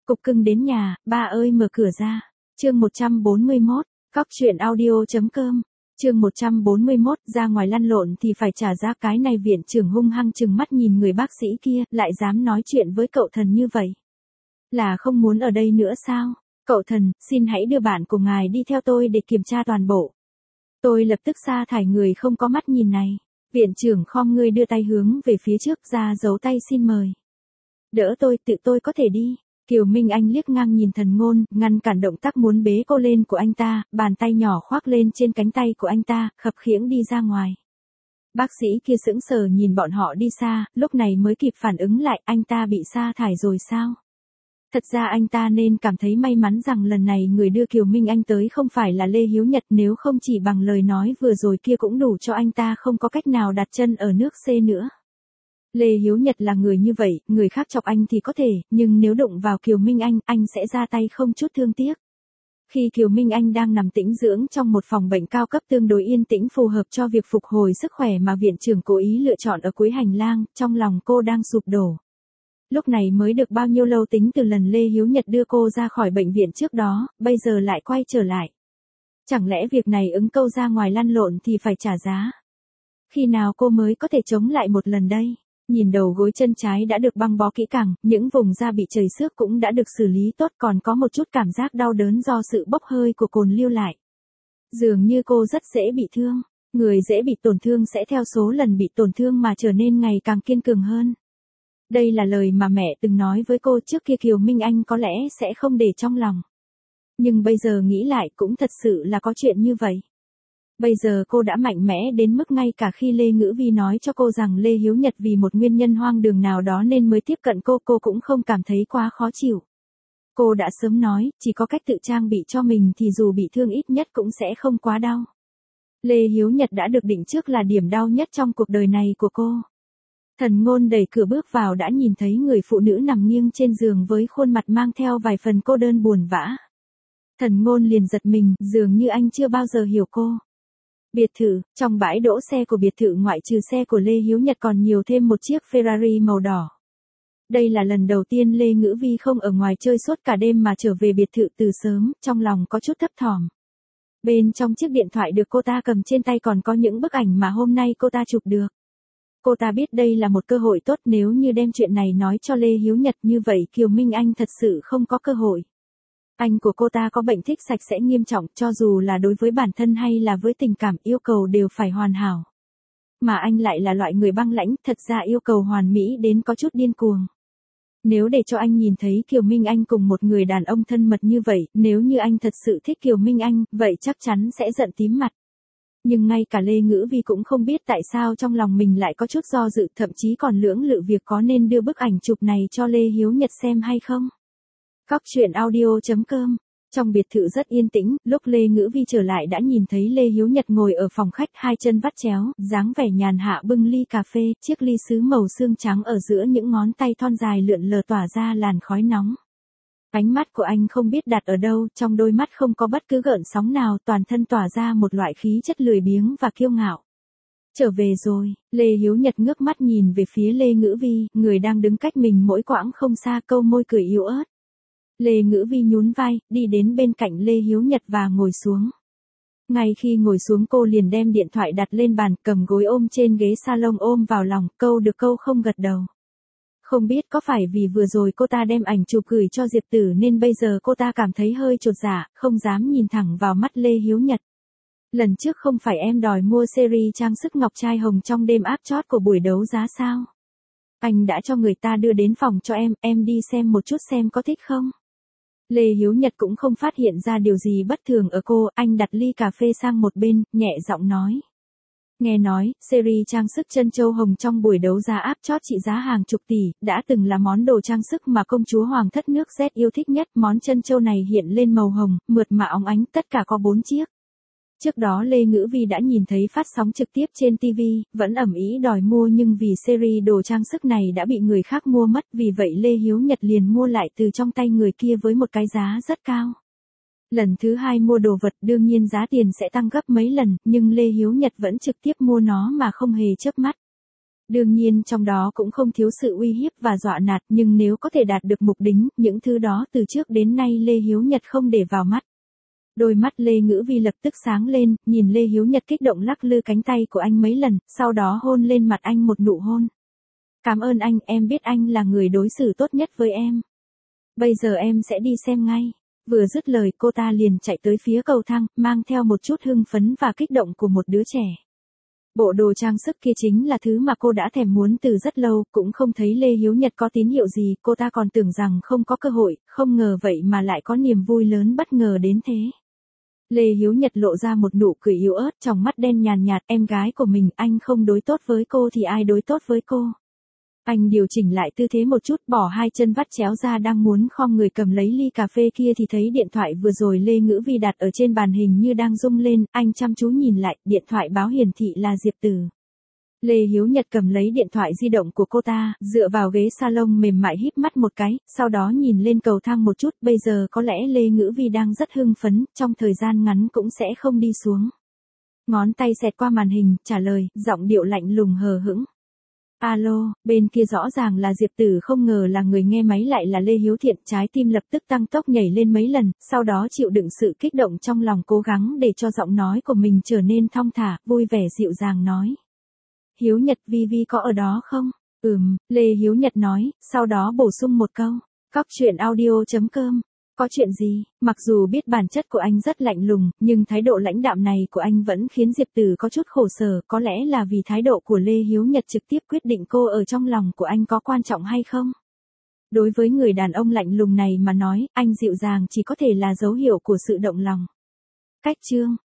Cục cưng đến nhà, ba ơi mở cửa ra. Chương 141, Cóc truyện audio.com. Chương 141, ra ngoài lăn lộn thì phải trả giá. Cái này viện trưởng hung hăng trừng mắt nhìn người bác sĩ kia, lại dám nói chuyện với cậu thần như vậy. Là không muốn ở đây nữa sao? Cậu thần, xin hãy đưa bạn của ngài đi theo tôi để kiểm tra toàn bộ. Tôi lập tức sa thải người không có mắt nhìn này. Viện trưởng khom người đưa tay hướng về phía trước ra giấu tay xin mời. Đỡ tôi, tự tôi có thể đi. Kiều Minh Anh liếc ngang nhìn Thần Ngôn, ngăn cản động tác muốn bế cô lên của anh ta, bàn tay nhỏ khoác lên trên cánh tay của anh ta, khập khiễng đi ra ngoài. Bác sĩ kia sững sờ nhìn bọn họ đi xa, lúc này mới kịp phản ứng lại, anh ta bị sa thải rồi sao? Thật ra anh ta nên cảm thấy may mắn rằng lần này người đưa Kiều Minh Anh tới không phải là Lê Hiếu Nhật, nếu không chỉ bằng lời nói vừa rồi kia cũng đủ cho anh ta không có cách nào đặt chân ở nước C nữa. Lê Hiếu Nhật là người như vậy, người khác chọc anh thì có thể, nhưng nếu đụng vào Kiều Minh anh sẽ ra tay không chút thương tiếc. Khi Kiều Minh Anh đang nằm tĩnh dưỡng trong một phòng bệnh cao cấp tương đối yên tĩnh phù hợp cho việc phục hồi sức khỏe mà viện trưởng cố ý lựa chọn ở cuối hành lang, trong lòng cô đang sụp đổ. Lúc này mới được bao nhiêu lâu tính từ lần Lê Hiếu Nhật đưa cô ra khỏi bệnh viện trước đó, bây giờ lại quay trở lại. Chẳng lẽ việc này ứng câu ra ngoài lăn lộn thì phải trả giá? Khi nào cô mới có thể chống lại một lần đây? Nhìn đầu gối chân trái đã được băng bó kỹ càng, những vùng da bị chảy xước cũng đã được xử lý tốt, còn có một chút cảm giác đau đớn do sự bốc hơi của cồn lưu lại. Dường như cô rất dễ bị thương. Người dễ bị tổn thương sẽ theo số lần bị tổn thương mà trở nên ngày càng kiên cường hơn. Đây là lời mà mẹ từng nói với cô trước kia. Kiều Minh Anh có lẽ sẽ không để trong lòng. Nhưng bây giờ nghĩ lại cũng thật sự là có chuyện như vậy. Bây giờ cô đã mạnh mẽ đến mức ngay cả khi Lê Ngữ Vi nói cho cô rằng Lê Hiếu Nhật vì một nguyên nhân hoang đường nào đó nên mới tiếp cận cô cũng không cảm thấy quá khó chịu. Cô đã sớm nói, chỉ có cách tự trang bị cho mình thì dù bị thương ít nhất cũng sẽ không quá đau. Lê Hiếu Nhật đã được định trước là điểm đau nhất trong cuộc đời này của cô. Thần Ngôn đẩy cửa bước vào đã nhìn thấy người phụ nữ nằm nghiêng trên giường với khuôn mặt mang theo vài phần cô đơn buồn bã. Thần Ngôn liền giật mình, dường như anh chưa bao giờ hiểu cô. Biệt thự, trong bãi đỗ xe của biệt thự ngoại trừ xe của Lê Hiếu Nhật còn nhiều thêm một chiếc Ferrari màu đỏ. Đây là lần đầu tiên Lê Ngữ Vi không ở ngoài chơi suốt cả đêm mà trở về biệt thự từ sớm, trong lòng có chút thấp thỏm. Bên trong chiếc điện thoại được cô ta cầm trên tay còn có những bức ảnh mà hôm nay cô ta chụp được. Cô ta biết đây là một cơ hội tốt, nếu như đem chuyện này nói cho Lê Hiếu Nhật như vậy Kiều Minh Anh thật sự không có cơ hội. Anh của cô ta có bệnh thích sạch sẽ nghiêm trọng, cho dù là đối với bản thân hay là với tình cảm, yêu cầu đều phải hoàn hảo. Mà anh lại là loại người băng lãnh, thật ra yêu cầu hoàn mỹ đến có chút điên cuồng. Nếu để cho anh nhìn thấy Kiều Minh Anh cùng một người đàn ông thân mật như vậy, nếu như anh thật sự thích Kiều Minh Anh, vậy chắc chắn sẽ giận tím mặt. Nhưng ngay cả Lê Ngữ Vi cũng không biết tại sao trong lòng mình lại có chút do dự, thậm chí còn lưỡng lự việc có nên đưa bức ảnh chụp này cho Lê Hiếu Nhật xem hay không. Cóc truyện audio.com. Trong biệt thự rất yên tĩnh, lúc Lê Ngữ Vi trở lại đã nhìn thấy Lê Hiếu Nhật ngồi ở phòng khách, hai chân vắt chéo, dáng vẻ nhàn hạ bưng ly cà phê, chiếc ly sứ màu xương trắng ở giữa những ngón tay thon dài lượn lờ tỏa ra làn khói nóng. Ánh mắt của anh không biết đặt ở đâu, trong đôi mắt không có bất cứ gợn sóng nào, toàn thân tỏa ra một loại khí chất lười biếng và kiêu ngạo. Trở về rồi, Lê Hiếu Nhật ngước mắt nhìn về phía Lê Ngữ Vi, người đang đứng cách mình mỗi quãng không xa, câu môi cười yếu ớt. Lê Ngữ Vi nhún vai, đi đến bên cạnh Lê Hiếu Nhật và ngồi xuống. Ngay khi ngồi xuống cô liền đem điện thoại đặt lên bàn, cầm gối ôm trên ghế salon ôm vào lòng, câu được câu không gật đầu. Không biết có phải vì vừa rồi cô ta đem ảnh chụp gửi cho Diệp Tử nên bây giờ cô ta cảm thấy hơi chột dạ, không dám nhìn thẳng vào mắt Lê Hiếu Nhật. Lần trước không phải em đòi mua series trang sức ngọc trai hồng trong đêm áp chót của buổi đấu giá sao? Anh đã cho người ta đưa đến phòng cho em đi xem một chút xem có thích không? Lê Hiếu Nhật cũng không phát hiện ra điều gì bất thường ở cô, anh đặt ly cà phê sang một bên, nhẹ giọng nói. Nghe nói, series trang sức trân châu hồng trong buổi đấu giá áp chót trị giá hàng chục tỷ, đã từng là món đồ trang sức mà công chúa hoàng thất nước Z yêu thích nhất. Món trân châu này hiện lên màu hồng, mượt mà óng ánh, tất cả có 4 chiếc. Trước đó Lê Ngữ Vi đã nhìn thấy phát sóng trực tiếp trên TV, vẫn ầm ĩ đòi mua nhưng vì series đồ trang sức này đã bị người khác mua mất, vì vậy Lê Hiếu Nhật liền mua lại từ trong tay người kia với một cái giá rất cao. Lần thứ hai mua đồ vật đương nhiên giá tiền sẽ tăng gấp mấy lần, nhưng Lê Hiếu Nhật vẫn trực tiếp mua nó mà không hề chớp mắt. Đương nhiên trong đó cũng không thiếu sự uy hiếp và dọa nạt, nhưng nếu có thể đạt được mục đích, những thứ đó từ trước đến nay Lê Hiếu Nhật không để vào mắt. Đôi mắt Lê Ngữ Vi lập tức sáng lên, nhìn Lê Hiếu Nhật kích động lắc lư cánh tay của anh mấy lần, sau đó hôn lên mặt anh một nụ hôn. Cảm ơn anh, em biết anh là người đối xử tốt nhất với em. Bây giờ em sẽ đi xem ngay. Vừa dứt lời cô ta liền chạy tới phía cầu thang, mang theo một chút hưng phấn và kích động của một đứa trẻ. Bộ đồ trang sức kia chính là thứ mà cô đã thèm muốn từ rất lâu, cũng không thấy Lê Hiếu Nhật có tín hiệu gì, cô ta còn tưởng rằng không có cơ hội, không ngờ vậy mà lại có niềm vui lớn bất ngờ đến thế. Lê Hiếu Nhật lộ ra một nụ cười yếu ớt, trong mắt đen nhàn nhạt, em gái của mình, anh không đối tốt với cô thì ai đối tốt với cô. Anh điều chỉnh lại tư thế một chút, bỏ hai chân vắt chéo ra đang muốn khom người cầm lấy ly cà phê kia thì thấy điện thoại vừa rồi Lê Ngữ Vi đặt ở trên bàn hình như đang rung lên, anh chăm chú nhìn lại, điện thoại báo hiển thị là Diệp Tử. Lê Hiếu Nhật cầm lấy điện thoại di động của cô ta, dựa vào ghế salon mềm mại híp mắt một cái, sau đó nhìn lên cầu thang một chút, bây giờ có lẽ Lê Ngữ Vi đang rất hưng phấn, trong thời gian ngắn cũng sẽ không đi xuống. Ngón tay xẹt qua màn hình, trả lời, giọng điệu lạnh lùng hờ hững. Alo, bên kia rõ ràng là Diệp Tử, không ngờ là người nghe máy lại là Lê Hiếu Thiện, trái tim lập tức tăng tốc nhảy lên mấy lần, sau đó chịu đựng sự kích động trong lòng, cố gắng để cho giọng nói của mình trở nên thong thả, vui vẻ dịu dàng nói. Hiếu Nhật, Vi Vi có ở đó không? Lê Hiếu Nhật nói, sau đó bổ sung một câu. Coctruyện.audio.com. Có chuyện gì? Mặc dù biết bản chất của anh rất lạnh lùng, nhưng thái độ lãnh đạm này của anh vẫn khiến Diệp Tử có chút khổ sở, có lẽ là vì thái độ của Lê Hiếu Nhật trực tiếp quyết định cô ở trong lòng của anh có quan trọng hay không. Đối với người đàn ông lạnh lùng này mà nói, anh dịu dàng chỉ có thể là dấu hiệu của sự động lòng. Cách chương